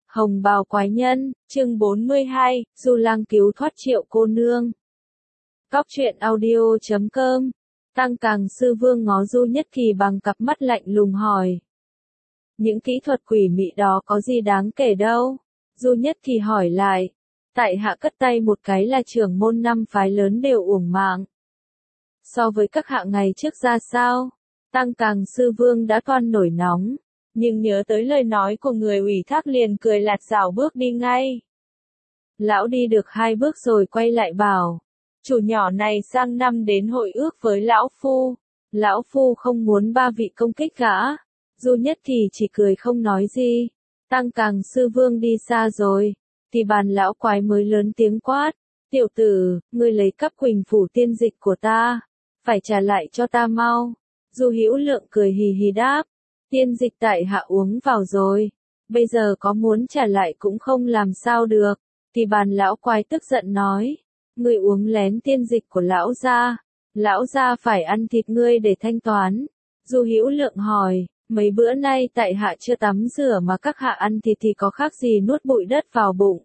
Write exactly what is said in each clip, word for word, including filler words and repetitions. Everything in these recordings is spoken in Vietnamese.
Hồng bào quái nhân, chương bốn mươi hai, Du Lang cứu thoát Triệu cô nương. Cóc truyện audio chấm com. Tăng Càng sư vương ngó Du Nhất Kỳ bằng cặp mắt lạnh lùng hỏi. Những kỹ thuật quỷ mị đó có gì đáng kể đâu? Du Nhất Kỳ hỏi lại. Tại hạ cất tay một cái là trưởng môn năm phái lớn đều uổng mạng. So với các hạ ngày trước ra sao? Tăng Càng sư vương đã toan nổi nóng. Nhưng nhớ tới lời nói của người ủy thác liền cười lạt rảo bước đi ngay. Lão đi được hai bước rồi quay lại bảo. Chủ nhỏ này sang năm đến hội ước với lão phu. Lão phu không muốn ba vị công kích gã. Du Nhất Kỳ chỉ cười không nói gì. Tăng Càng sư vương đi xa rồi. Thì bàn lão quái mới lớn tiếng quát. Tiểu tử, ngươi lấy cắp Quỳnh phủ tiên dịch của ta. Phải trả lại cho ta mau. Du Hữu Lượng cười hì hì đáp. Tiên dịch tại hạ uống vào rồi. Bây giờ có muốn trả lại cũng không làm sao được. Thì bàn lão quái tức giận nói. Ngươi uống lén tiên dịch của lão gia. Lão gia phải ăn thịt ngươi để thanh toán. Du Hữu Lượng hỏi. Mấy bữa nay tại hạ chưa tắm rửa mà các hạ ăn thịt thì có khác gì nuốt bụi đất vào bụng.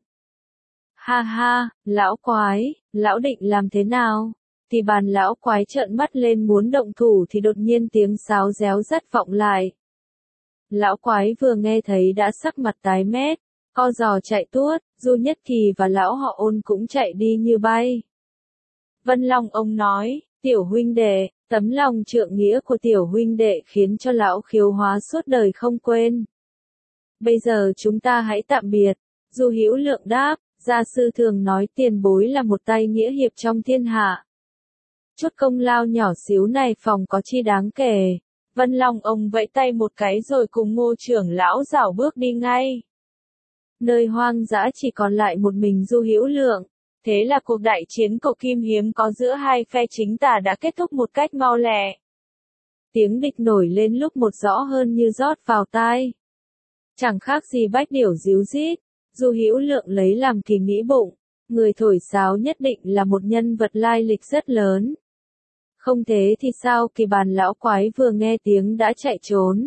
Ha ha, lão quái, lão định làm thế nào? Thì bàn lão quái trợn mắt lên muốn động thủ thì đột nhiên tiếng sáo réo rắt vọng lại. Lão quái vừa nghe thấy đã sắc mặt tái mét, co giò chạy tuốt, Du Nhất Kỳ và lão họ Ôn cũng chạy đi như bay. Vân Long ông nói, tiểu huynh đệ, tấm lòng trượng nghĩa của tiểu huynh đệ khiến cho lão khiếu hóa suốt đời không quên. Bây giờ chúng ta hãy tạm biệt. Du Hữu Lượng đáp, gia sư thường nói tiền bối là một tay nghĩa hiệp trong thiên hạ. Chút công lao nhỏ xíu này phòng có chi đáng kể. Vân Long ông vẫy tay một cái rồi cùng Ngô trưởng lão rảo bước đi ngay. Nơi hoang dã chỉ còn lại một mình Du Hữu Lượng. Thế là cuộc đại chiến cổ kim hiếm có giữa hai phe chính tà đã kết thúc một cách mau lẹ. Tiếng địch nổi lên lúc một rõ hơn như rót vào tai. Chẳng khác gì bách điểu ríu rít. Du Hữu Lượng lấy làm kỳ nghĩ bụng. Người thổi sáo nhất định là một nhân vật lai lịch rất lớn. Không thế thì sao? Kỳ bàn lão quái vừa nghe tiếng đã chạy trốn.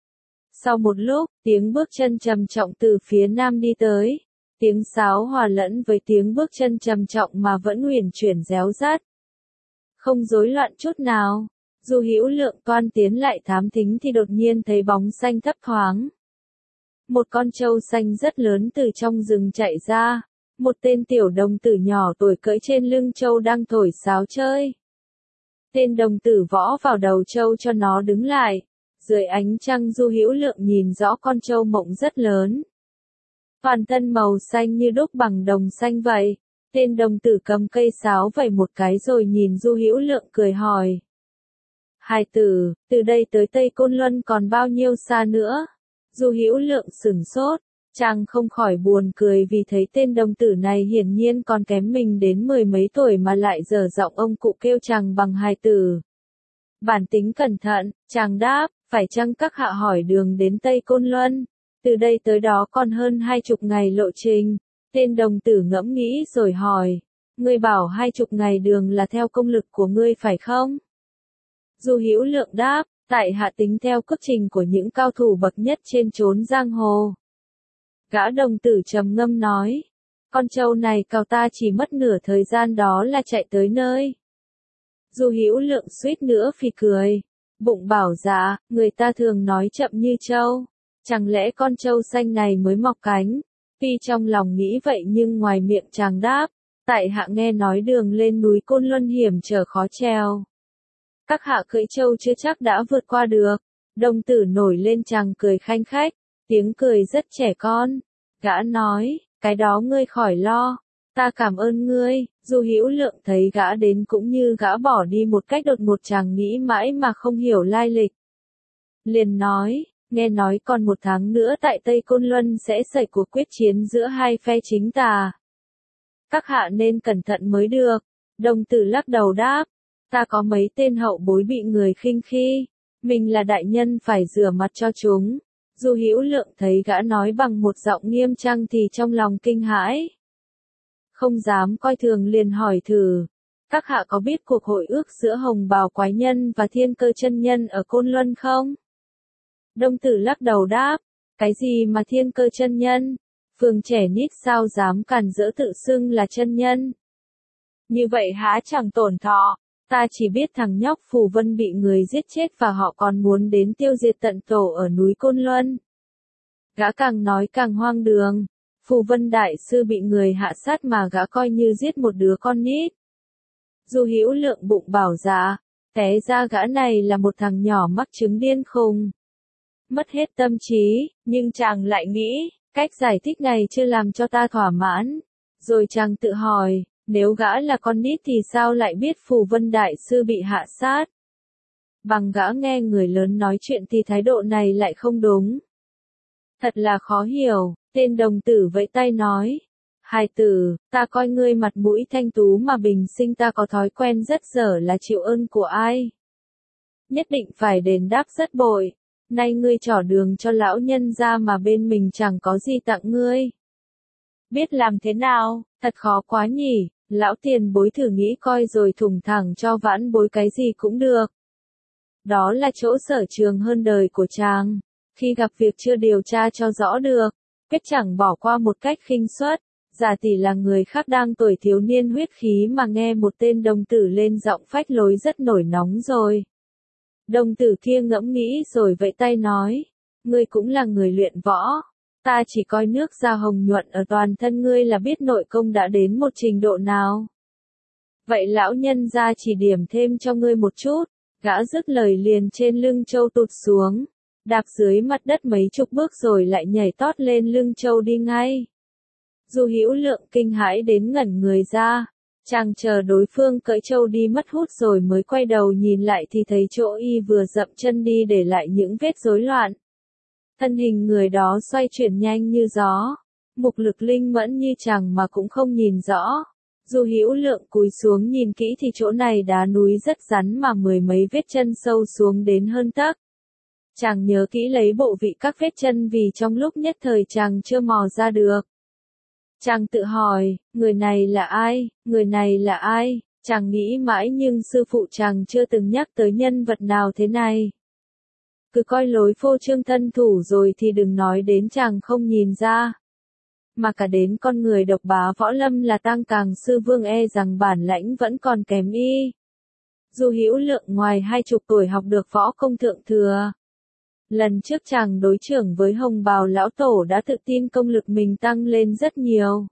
Sau một lúc, tiếng bước chân trầm trọng từ phía nam đi tới. Tiếng sáo hòa lẫn với tiếng bước chân trầm trọng mà vẫn huyền chuyển réo rắt. Không rối loạn chút nào. Du Hữu Lượng toan tiến lại thám thính thì đột nhiên thấy bóng xanh thấp thoáng. Một con trâu xanh rất lớn từ trong rừng chạy ra. Một tên tiểu đồng tử nhỏ tuổi cưỡi trên lưng trâu đang thổi sáo chơi. Tên đồng tử võ vào đầu trâu cho nó đứng lại. Dưới ánh trăng Du Hữu Lượng nhìn rõ con trâu mộng rất lớn. Toàn thân màu xanh như đúc bằng đồng xanh vậy. Tên đồng tử cầm cây sáo vẩy một cái rồi nhìn Du Hữu Lượng cười hỏi. Hài tử, từ đây tới Tây Côn Luân còn bao nhiêu xa nữa? Du Hữu Lượng sửng sốt. Chàng không khỏi buồn cười vì thấy tên đồng tử này hiển nhiên còn kém mình đến mười mấy tuổi mà lại dở giọng ông cụ kêu chàng bằng hài tử. Bản tính cẩn thận, chàng đáp, phải chăng các hạ hỏi đường đến Tây Côn Luân? Từ đây tới đó còn hơn hai chục ngày lộ trình. Tên đồng tử ngẫm nghĩ rồi hỏi. Ngươi bảo hai chục ngày đường là theo công lực của ngươi phải không? Du Hữu Lượng đáp, tại hạ tính theo cước trình của những cao thủ bậc nhất trên chốn giang hồ. Gã đồng tử trầm ngâm nói. Con trâu này cào ta chỉ mất nửa thời gian đó là chạy tới nơi. Du Hữu Lượng suýt nữa phì cười. Bụng bảo dạ, người ta thường nói chậm như trâu. Chẳng lẽ con trâu xanh này mới mọc cánh? Tuy trong lòng nghĩ vậy nhưng ngoài miệng chàng đáp. Tại hạ nghe nói đường lên núi Côn Luân hiểm trở khó trèo. Các hạ cưỡi trâu chưa chắc đã vượt qua được. Đồng tử nổi lên chàng cười khanh khách. Tiếng cười rất trẻ con. Gã nói, cái đó ngươi khỏi lo. Ta cảm ơn ngươi. Du Hữu Lượng thấy gã đến cũng như gã bỏ đi một cách đột ngột chàng nghĩ mãi mà không hiểu lai lịch. Liền nói, nghe nói còn một tháng nữa tại Tây Côn Luân sẽ xảy cuộc quyết chiến giữa hai phe chính tà. Các hạ nên cẩn thận mới được. Đồng tử lắc đầu đáp, ta có mấy tên hậu bối bị người khinh khi. Mình là đại nhân phải rửa mặt cho chúng. Du Hữu Lượng thấy gã nói bằng một giọng nghiêm trang thì trong lòng kinh hãi. Không dám coi thường liền hỏi thử. Các hạ có biết cuộc hội ước giữa Hồng bào quái nhân và Thiên Cơ chân nhân ở Côn Luân không? Đồng tử lắc đầu đáp. Cái gì mà Thiên Cơ chân nhân? Phương trẻ nít sao dám càn rỡ tự xưng là chân nhân. Như vậy há chẳng tổn thọ, ta chỉ biết thằng nhóc Phù Vân bị người giết chết và họ còn muốn đến tiêu diệt tận tổ ở núi Côn Luân. Gã càng nói càng hoang đường, Phù Vân đại sư bị người hạ sát mà gã coi như giết một đứa con nít. Du Hữu Lượng bụng bảo dạ, té ra gã này là một thằng nhỏ mắc chứng điên khùng. Mất hết tâm trí, nhưng chàng lại nghĩ, cách giải thích này chưa làm cho ta thỏa mãn. Rồi chàng tự hỏi, nếu gã là con nít thì sao lại biết Phù Vân đại sư bị hạ sát? Bằng gã nghe người lớn nói chuyện thì thái độ này lại không đúng. Thật là khó hiểu, tên đồng tử vẫy tay nói. Hài tử, ta coi ngươi mặt mũi thanh tú mà bình sinh ta có thói quen rất dở là chịu ơn của ai. Nhất định phải đền đáp rất bội. Nay ngươi trỏ đường cho lão nhân ra mà bên mình chẳng có gì tặng ngươi. Biết làm thế nào, thật khó quá nhỉ, lão tiền bối thử nghĩ coi rồi thủng thẳng cho vãn bối cái gì cũng được. Đó là chỗ sở trường hơn đời của chàng. Khi gặp việc chưa điều tra cho rõ được, quyết chẳng bỏ qua một cách khinh suất. Giả tỷ là người khác đang tuổi thiếu niên huyết khí mà nghe một tên đồng tử lên giọng phách lối rất nổi nóng rồi. Đồng tử kia ngẫm nghĩ rồi vẫy tay nói, ngươi cũng là người luyện võ, ta chỉ coi nước da hồng nhuận ở toàn thân ngươi là biết nội công đã đến một trình độ nào. Vậy lão nhân ra chỉ điểm thêm cho ngươi một chút, gã dứt lời liền trên lưng trâu tụt xuống, đạp dưới mặt đất mấy chục bước rồi lại nhảy tót lên lưng trâu đi ngay. Du Hữu Lượng kinh hãi đến ngẩn người ra, chàng chờ đối phương cưỡi trâu đi mất hút rồi mới quay đầu nhìn lại thì thấy chỗ y vừa dậm chân đi để lại những vết rối loạn. Thân hình người đó xoay chuyển nhanh như gió, mục lực linh mẫn như chàng mà cũng không nhìn rõ. Du Hữu Lượng cúi xuống nhìn kỹ thì chỗ này đá núi rất rắn mà mười mấy vết chân sâu xuống đến hơn tấc. Chàng nhớ kỹ lấy bộ vị các vết chân vì trong lúc nhất thời chàng chưa mò ra được. Chàng tự hỏi, người này là ai, người này là ai, chàng nghĩ mãi nhưng sư phụ chàng chưa từng nhắc tới nhân vật nào thế này. Cứ coi lối phô trương thân thủ rồi thì đừng nói đến chàng không nhìn ra. Mà cả đến con người độc bá võ lâm là Tang Càng sư vương e rằng bản lãnh vẫn còn kém y. Du Hữu Lượng ngoài hai chục tuổi học được võ công thượng thừa. Lần trước chàng đối trưởng với Hồng Bào lão tổ đã tự tin công lực mình tăng lên rất nhiều.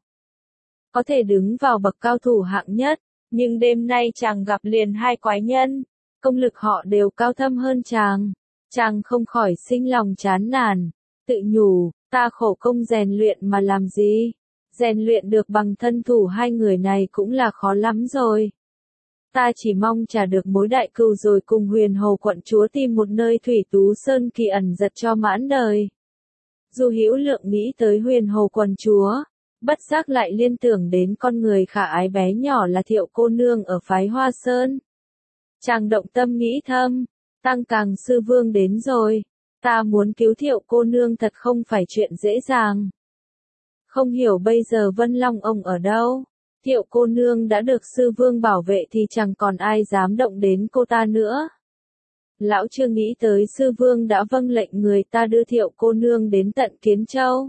Có thể đứng vào bậc cao thủ hạng nhất, nhưng đêm nay chàng gặp liền hai quái nhân, công lực họ đều cao thâm hơn chàng. Chàng không khỏi sinh lòng chán nản, tự nhủ, ta khổ công rèn luyện mà làm gì, rèn luyện được bằng thân thủ hai người này cũng là khó lắm rồi. Ta chỉ mong trả được mối đại cừu rồi cùng Huyền Hồ quận chúa tìm một nơi thủy tú sơn kỳ ẩn giật cho mãn đời. Du Hữu Lượng nghĩ tới Huyền Hồ quận chúa, bất giác lại liên tưởng đến con người khả ái bé nhỏ là Thiệu cô nương ở phái Hoa Sơn. Chàng động tâm nghĩ thầm, Tang Càng sư vương đến rồi, ta muốn cứu Thiệu cô nương thật không phải chuyện dễ dàng. Không hiểu bây giờ Vân Long ông ở đâu? Thiệu cô nương đã được sư vương bảo vệ thì chẳng còn ai dám động đến cô ta nữa. Lão chưa nghĩ tới sư vương đã vâng lệnh người ta đưa Thiệu cô nương đến tận Kiến Châu.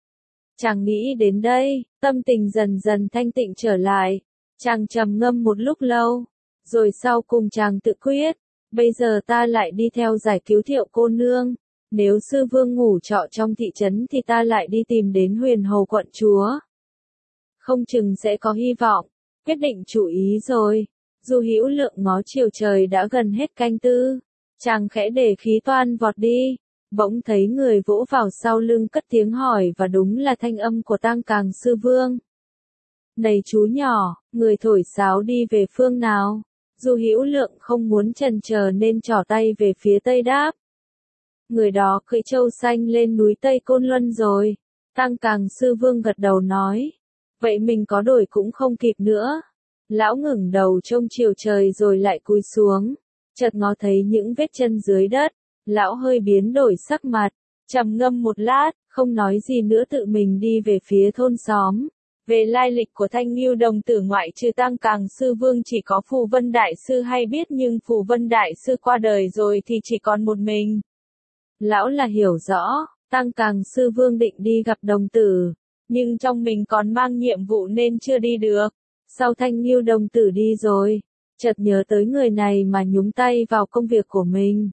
Chàng nghĩ đến đây, tâm tình dần dần thanh tịnh trở lại. Chàng trầm ngâm một lúc lâu, rồi sau cùng chàng tự quyết, bây giờ ta lại đi theo giải cứu Thiệu cô nương. Nếu sư vương ngủ trọ trong thị trấn thì ta lại đi tìm đến Huyền Hồ quận chúa. Không chừng sẽ có hy vọng. Quyết định chủ ý rồi. Du Hữu Lượng ngó chiều trời đã gần hết canh tư. Chàng khẽ để khí toan vọt đi. Bỗng thấy người vỗ vào sau lưng cất tiếng hỏi và đúng là thanh âm của Tang Càng sư vương. Này chú nhỏ, người thổi sáo đi về phương nào? Du Hữu Lượng không muốn chần chờ nên trỏ tay về phía tây đáp. Người đó cưỡi trâu xanh lên núi Tây Côn Luân rồi. Tang Càng sư vương gật đầu nói. Vậy mình có đổi cũng không kịp nữa. Lão ngẩng đầu trông chiều trời rồi lại cúi xuống. Chợt ngó thấy những vết chân dưới đất. Lão hơi biến đổi sắc mặt. Trầm ngâm một lát, không nói gì nữa tự mình đi về phía thôn xóm. Về lai lịch của Thanh Ngưu đồng tử ngoại trừ Tang Càng sư vương chỉ có Phù Vân đại sư hay biết, nhưng Phù Vân đại sư qua đời rồi thì chỉ còn một mình. Lão là hiểu rõ, Tang Càng sư vương định đi gặp đồng tử. nhưng trong mình còn mang nhiệm vụ nên chưa đi được. Sau Thanh Nghiêu đồng tử đi rồi, chợt nhớ tới người này mà nhúng tay vào công việc của mình.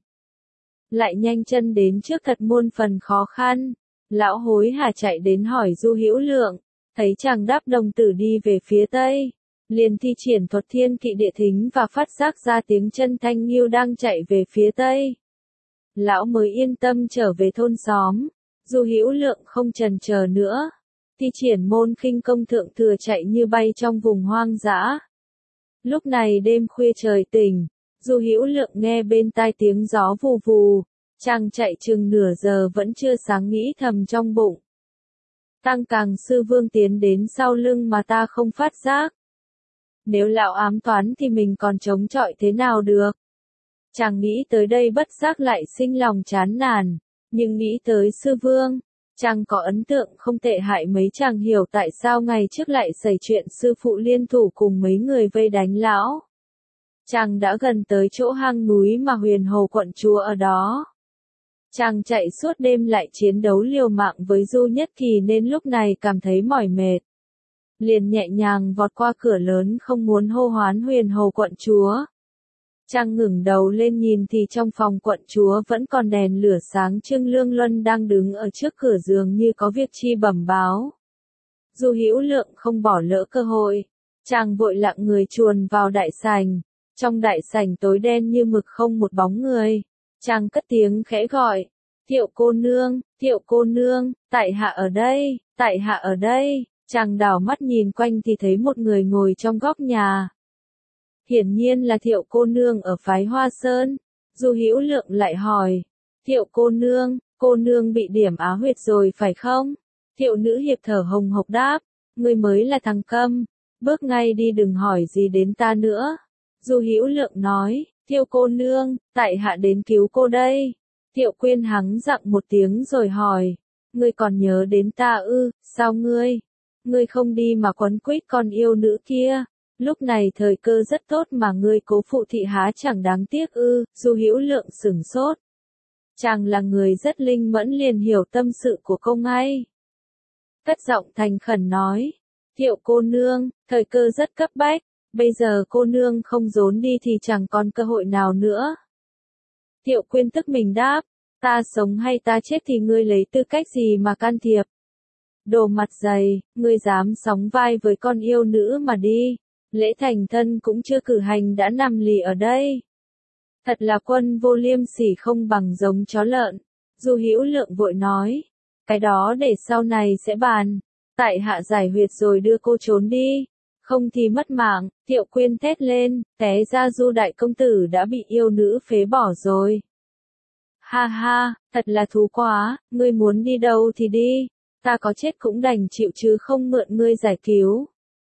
Lại nhanh chân đến trước thật muôn phần khó khăn. Lão hối hả chạy đến hỏi Du Hữu Lượng, thấy chàng đáp đồng tử đi về phía tây, liền thi triển thuật thiên kỵ địa thính và phát giác ra tiếng chân Thanh Nghiêu đang chạy về phía tây. Lão mới yên tâm trở về thôn xóm. Du Hữu Lượng không chần chờ nữa, thi triển môn khinh công thượng thừa chạy như bay trong vùng hoang dã. Lúc này đêm khuya trời tỉnh, Du Hữu Lượng nghe bên tai tiếng gió vù vù, chàng chạy chừng nửa giờ vẫn chưa sáng, nghĩ thầm trong bụng. Tăng Càng sư vương tiến đến sau lưng mà ta không phát giác. Nếu lão ám toán thì mình còn chống chọi thế nào được? Chàng nghĩ tới đây bất giác lại sinh lòng chán nản, nhưng nghĩ tới sư vương, chàng có ấn tượng không tệ hại mấy. Chàng hiểu tại sao ngày trước lại xảy chuyện sư phụ liên thủ cùng mấy người vây đánh lão. Chàng đã gần tới chỗ hang núi mà Huyền Hồ quận chúa ở đó. Chàng chạy suốt đêm lại chiến đấu liều mạng với Du Nhất Kỳ nên lúc này cảm thấy mỏi mệt. Liền nhẹ nhàng vọt qua cửa lớn không muốn hô hoán Huyền Hồ quận chúa. Chàng ngẩng đầu lên nhìn thì trong phòng quận chúa vẫn còn đèn lửa sáng, Trương Lương Luân đang đứng ở trước cửa giường như có việc chi bẩm báo. Du Hữu Lượng không bỏ lỡ cơ hội, chàng vội lặng người chuồn vào đại sảnh. Trong đại sảnh tối đen như mực không một bóng người. Chàng cất tiếng khẽ gọi, Thiệu cô nương, Thiệu cô nương, tại hạ ở đây, tại hạ ở đây. Chàng đảo mắt nhìn quanh thì thấy một người ngồi trong góc nhà. Hiển nhiên là Thiệu cô nương ở phái Hoa Sơn. Du Hữu Lượng lại hỏi, Thiệu cô nương, cô nương bị điểm á huyệt rồi phải không? Thiệu nữ hiệp thở hồng hộc đáp, ngươi mới là thằng câm, bước ngay đi đừng hỏi gì đến ta nữa. Du Hữu Lượng nói, Thiệu cô nương, tại hạ đến cứu cô đây. Thiệu Quyên hắng giọng một tiếng rồi hỏi, ngươi còn nhớ đến ta ư? Sao ngươi? Ngươi không đi mà quấn quýt con yêu nữ kia. Lúc này thời cơ rất tốt mà ngươi cố phụ thị há chẳng đáng tiếc ư? Du Hữu Lượng sửng sốt. Chàng là người rất linh mẫn liền hiểu tâm sự của cô ngay. Cất giọng thành khẩn nói, Thiệu cô nương, thời cơ rất cấp bách. Bây giờ cô nương không trốn đi thì chẳng còn cơ hội nào nữa. Thiệu Quyên tức mình đáp, ta sống hay ta chết thì ngươi lấy tư cách gì mà can thiệp? Đồ mặt dày, ngươi dám sóng vai với con yêu nữ mà đi. Lễ thành thân cũng chưa cử hành đã nằm lì ở đây. Thật là quân vô liêm sỉ không bằng giống chó lợn. Du Hữu Lượng vội nói, cái đó để sau này sẽ bàn. Tại hạ giải huyệt rồi đưa cô trốn đi. Không thì mất mạng. Thiệu Quyên thét lên, té ra Du đại công tử đã bị yêu nữ phế bỏ rồi. Ha ha, thật là thú quá, ngươi muốn đi đâu thì đi, ta có chết cũng đành chịu chứ không mượn ngươi giải cứu.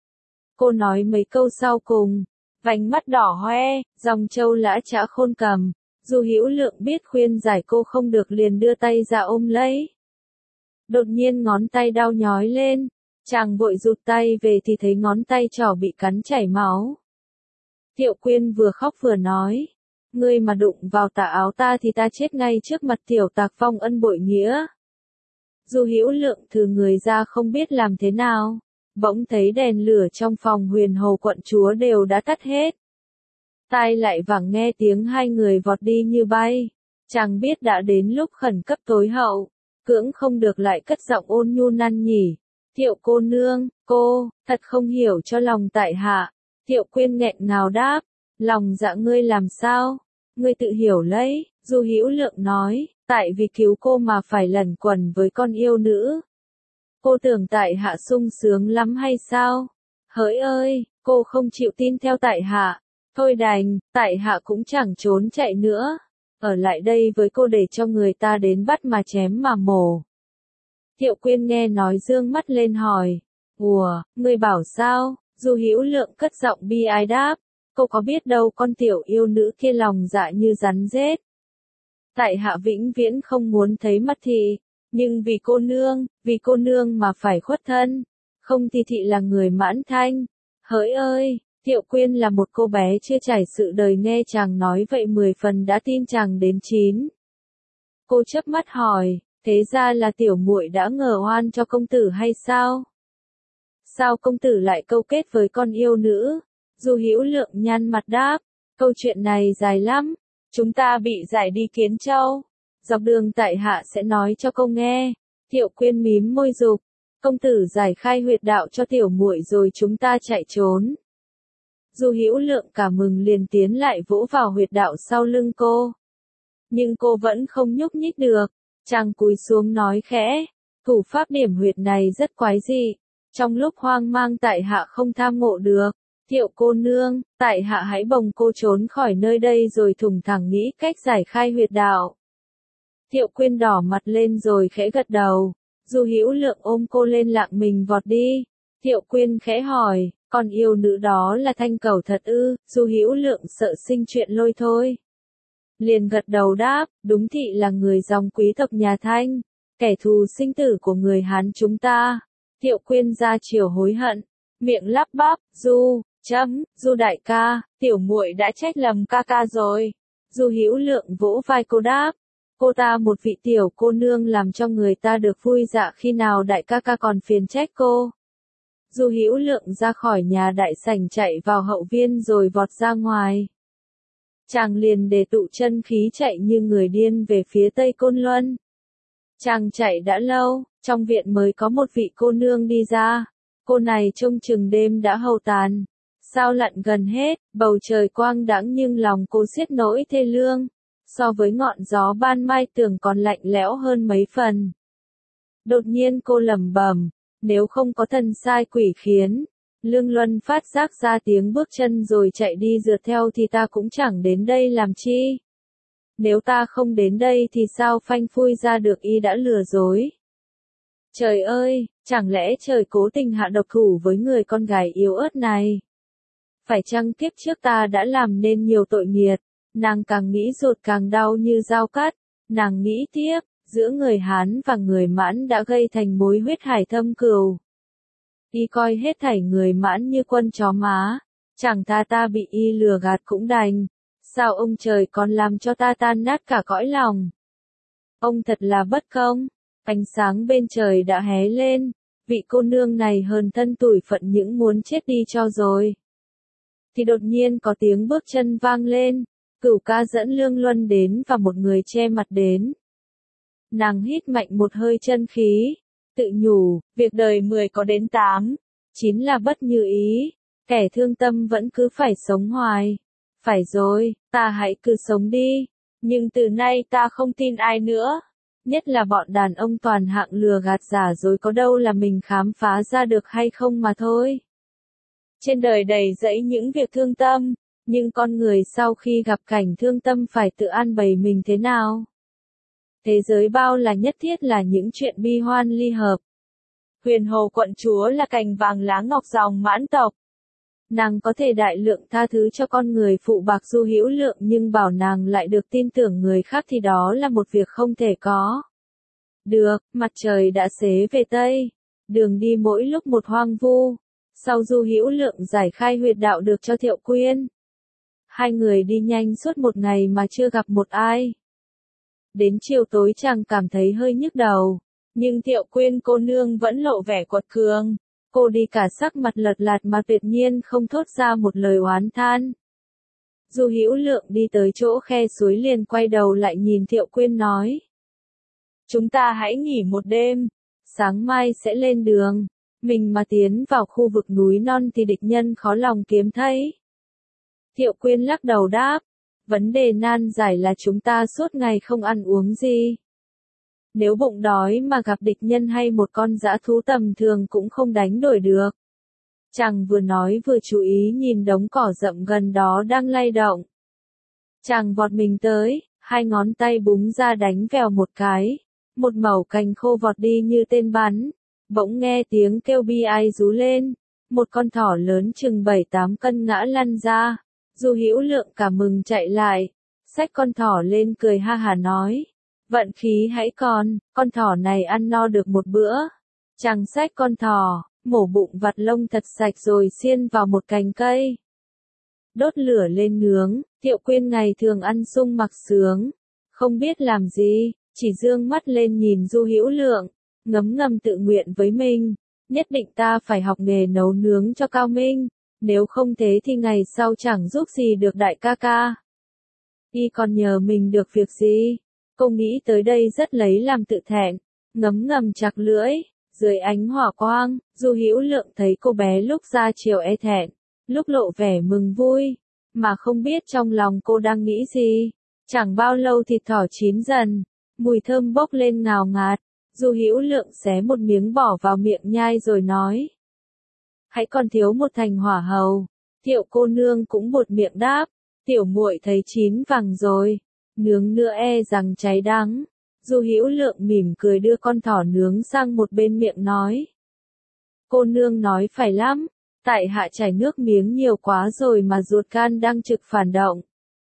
Cô nói mấy câu sau cùng, vành mắt đỏ hoe, dòng trâu lã chã khôn cầm. Du Hữu Lượng biết khuyên giải cô không được liền đưa tay ra ôm lấy. Đột nhiên ngón tay đau nhói lên. Chàng vội rụt tay về thì thấy ngón tay trỏ bị cắn chảy máu. Thiệu Quyên vừa khóc vừa nói, ngươi mà đụng vào tà áo ta thì ta chết ngay trước mặt tiểu tạc phong ân bội nghĩa. Du Hữu Lượng thừ người ra không biết làm thế nào, bỗng thấy đèn lửa trong phòng Huyền Hồ quận chúa đều đã tắt hết. Tai lại vẳng nghe tiếng hai người vọt đi như bay, chàng biết đã đến lúc khẩn cấp tối hậu, cưỡng không được lại cất giọng ôn nhu năn nỉ. Thiệu cô nương, cô, thật không hiểu cho lòng tại hạ. Thiệu Quyên nghẹn ngào đáp, lòng dạ ngươi làm sao? Ngươi tự hiểu lấy. Du Hữu Lượng nói, tại vì cứu cô mà phải lẩn quẩn với con yêu nữ. Cô tưởng tại hạ sung sướng lắm hay sao? Hỡi ơi, cô không chịu tin theo tại hạ. Thôi đành, tại hạ cũng chẳng trốn chạy nữa. Ở lại đây với cô để cho người ta đến bắt mà chém mà mổ. Thiệu Quyên nghe nói dương mắt lên hỏi, ủa, ngươi bảo sao? Du Hữu Lượng cất giọng bi ai đáp, cô có biết đâu con tiểu yêu nữ kia lòng dạ như rắn rết. Tại hạ vĩnh viễn không muốn thấy mặt thị, nhưng vì cô nương, vì cô nương mà phải khuất thân, không thì thị là người mãn thanh. Hỡi ơi, Thiệu Quyên là một cô bé chưa trải sự đời nghe chàng nói vậy mười phần đã tin chàng đến chín. Cô chớp mắt hỏi, Thế ra là tiểu muội đã ngờ oan cho công tử hay sao? Sao công tử lại câu kết với con yêu nữ? Du Hữu Lượng nhăn mặt đáp, câu chuyện này dài lắm, chúng ta bị giải đi Kiến Châu. Dọc đường tại hạ sẽ nói cho công nghe. Thiệu Quyên mím môi dục, công tử giải khai huyệt đạo cho tiểu muội rồi chúng ta chạy trốn. Du Hữu Lượng cả mừng liền tiến lại vỗ vào huyệt đạo sau lưng cô. Nhưng cô vẫn không nhúc nhích được, chàng cúi xuống nói khẽ, thủ pháp điểm huyệt này rất quái dị, trong lúc hoang mang tại hạ không tham ngộ được. Thiệu cô nương, tại hạ hãy bồng cô trốn khỏi nơi đây rồi thủng thẳng nghĩ cách giải khai huyệt đạo. Thiệu Quyên đỏ mặt lên rồi khẽ gật đầu. Du Hữu Lượng ôm cô lên lạng mình vọt đi. Thiệu Quyên khẽ hỏi, con yêu nữ đó là Thanh Cẩu thật ư? Du Hữu Lượng sợ sinh chuyện lôi thôi. Liền gật đầu đáp, đúng thị là người dòng quý tộc nhà Thanh, kẻ thù sinh tử của người Hán chúng ta. Thiệu Quyên ra chiều hối hận, miệng lắp bắp, Du, chấm, Du đại ca, tiểu muội đã trách lầm ca ca rồi. Du Hữu Lượng vỗ vai cô đáp, cô ta một vị tiểu cô nương làm cho người ta được vui dạ khi nào đại ca ca còn phiền trách cô. Du Hữu Lượng ra khỏi nhà đại sảnh chạy vào hậu viên rồi vọt ra ngoài. Chàng liền để tụ chân khí chạy như người điên về phía Tây Côn Luân. Chàng chạy đã lâu, trong viện mới có một vị cô nương đi ra. Cô này trông chừng đêm đã hầu tàn. Sao lặn gần hết, bầu trời quang đãng nhưng lòng cô xiết nỗi thê lương. So với ngọn gió ban mai tưởng còn lạnh lẽo hơn mấy phần. Đột nhiên cô lẩm bẩm, nếu không có thần sai quỷ khiến, Lương Luân phát giác ra tiếng bước chân rồi chạy đi rượt theo thì ta cũng chẳng đến đây làm chi. Nếu ta không đến đây thì sao phanh phui ra được y đã lừa dối. Trời ơi, chẳng lẽ trời cố tình hạ độc thủ với người con gái yếu ớt này? Phải chăng kiếp trước ta đã làm nên nhiều tội nghiệt? Nàng càng nghĩ ruột càng đau như dao cắt. Nàng nghĩ tiếp, giữa người Hán và người Mãn đã gây thành mối huyết hải thâm cừu. Y coi hết thảy người Mãn như quân chó má, chẳng tha ta bị y lừa gạt cũng đành. Sao ông trời còn làm cho ta tan nát cả cõi lòng? Ông thật là bất công. Ánh sáng bên trời đã hé lên, vị cô nương này hờn thân tủi phận những muốn chết đi cho rồi. Thì đột nhiên có tiếng bước chân vang lên, Cửu ca dẫn Lương Luân đến và một người che mặt đến. Nàng hít mạnh một hơi chân khí, tự nhủ, việc đời mười có đến tám, chín là bất như ý, kẻ thương tâm vẫn cứ phải sống hoài. Phải rồi, ta hãy cứ sống đi, nhưng từ nay ta không tin ai nữa. Nhất là bọn đàn ông toàn hạng lừa gạt giả dối có đâu là mình khám phá ra được hay không mà thôi. Trên đời đầy dẫy những việc thương tâm, nhưng con người sau khi gặp cảnh thương tâm phải tự an bày mình thế nào? Thế giới bao là nhất thiết là những chuyện bi hoan ly hợp. Huyền Hồ quận chúa là cành vàng lá ngọc dòng Mãn tộc. Nàng có thể đại lượng tha thứ cho con người phụ bạc Du Hữu Lượng nhưng bảo nàng lại được tin tưởng người khác thì đó là một việc không thể có. Được, mặt trời đã xế về Tây. Đường đi mỗi lúc một hoang vu. Sau Du Hữu Lượng giải khai huyệt đạo được cho Thiệu Quyên. Hai người đi nhanh suốt một ngày mà chưa gặp một ai. Đến chiều tối chàng cảm thấy hơi nhức đầu. Nhưng Thiệu Quyên cô nương vẫn lộ vẻ quật cường. Cô đi cả sắc mặt lật lạt mà tuyệt nhiên không thốt ra một lời oán than. Du Hữu Lượng đi tới chỗ khe suối liền quay đầu lại nhìn Thiệu Quyên nói. Chúng ta hãy nghỉ một đêm, sáng mai sẽ lên đường. Mình mà tiến vào khu vực núi non thì địch nhân khó lòng kiếm thấy. Thiệu Quyên lắc đầu đáp. Vấn đề nan giải là chúng ta suốt ngày không ăn uống gì. Nếu bụng đói mà gặp địch nhân hay một con dã thú tầm thường cũng không đánh đổi được. Chàng vừa nói vừa chú ý nhìn đống cỏ rậm gần đó đang lay động. Chàng vọt mình tới, hai ngón tay búng ra đánh vèo một cái. Một mẩu cành khô vọt đi như tên bắn. Bỗng nghe tiếng kêu bi ai rú lên. Một con thỏ lớn chừng bảy tám cân ngã lăn ra. Du Hữu Lượng cả mừng chạy lại. Xách con thỏ lên cười ha hà nói. Vận khí hãy còn, con thỏ này ăn no được một bữa. Chàng xách con thỏ, mổ bụng vặt lông thật sạch rồi xiên vào một cành cây. Đốt lửa lên nướng, Thiệu Quyên ngày thường ăn sung mặc sướng. Không biết làm gì, chỉ dương mắt lên nhìn Du Hữu Lượng, ngấm ngầm tự nguyện với mình, nhất định ta phải học nghề nấu nướng cho cao minh, nếu không thế thì ngày sau chẳng giúp gì được đại ca ca. Y còn nhờ mình được việc gì? Cô nghĩ tới đây rất lấy làm tự thẹn, ngấm ngầm chặt lưỡi, dưới ánh hỏa quang, Du Hữu Lượng thấy cô bé lúc ra chiều e thẹn, lúc lộ vẻ mừng vui, mà không biết trong lòng cô đang nghĩ gì. Chẳng bao lâu thịt thỏ chín dần, mùi thơm bốc lên ngào ngạt, Du Hữu Lượng xé một miếng bỏ vào miệng nhai rồi nói: hãy còn thiếu một thành hỏa hầu. Thiệu cô nương cũng buột miệng đáp: tiểu muội thấy chín vàng rồi, nướng nữa e rằng cháy đắng. Du Hữu Lượng mỉm cười đưa con thỏ nướng sang một bên miệng nói: cô nương nói phải lắm, tại hạ chảy nước miếng nhiều quá rồi mà ruột gan đang trực phản động.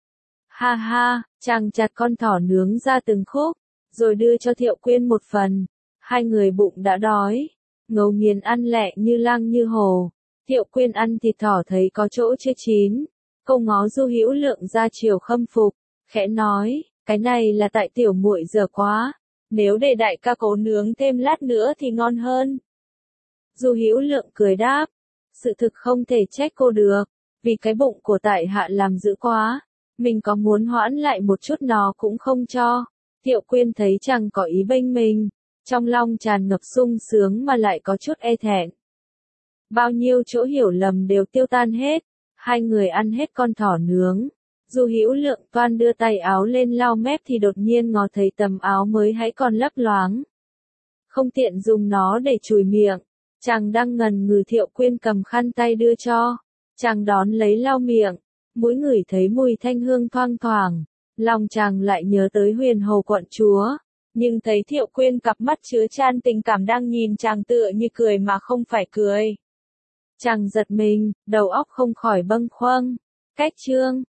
Ha ha, chàng chặt con thỏ nướng ra từng khúc, rồi đưa cho Thiệu Quyên một phần. Hai người bụng đã đói, ngấu nghiến ăn lẹ như lang như hổ. Thiệu Quyên ăn thịt thỏ thấy có chỗ chưa chín, cô ngó Du Hữu Lượng ra chiều khâm phục, khẽ nói: cái này là tại tiểu muội dở quá, nếu để đại ca cố nướng thêm lát nữa thì ngon hơn. Du Hữu Lượng cười đáp: sự thực không thể trách cô được, vì cái bụng của tại hạ làm dữ quá, mình có muốn hoãn lại một chút nó cũng không cho. Thiệu Quyên thấy chàng có ý bênh mình, trong lòng tràn ngập sung sướng mà lại có chút e thẹn. Bao nhiêu chỗ hiểu lầm đều tiêu tan hết, hai người ăn hết con thỏ nướng. Du Hữu Lượng toan đưa tay áo lên lau mép thì đột nhiên ngó thấy tấm áo mới hãy còn lấp loáng. Không tiện dùng nó để chùi miệng, chàng đang ngần ngừ. Thiệu Quyên cầm khăn tay đưa cho, chàng đón lấy lau miệng, mũi ngửi thấy mùi thanh hương thoang thoảng, lòng chàng lại nhớ tới Huyền Hồ quận chúa, nhưng thấy Thiệu Quyên cặp mắt chứa chan tình cảm đang nhìn chàng tựa như cười mà không phải cười. Chàng giật mình, đầu óc không khỏi bâng khuâng. Cách chương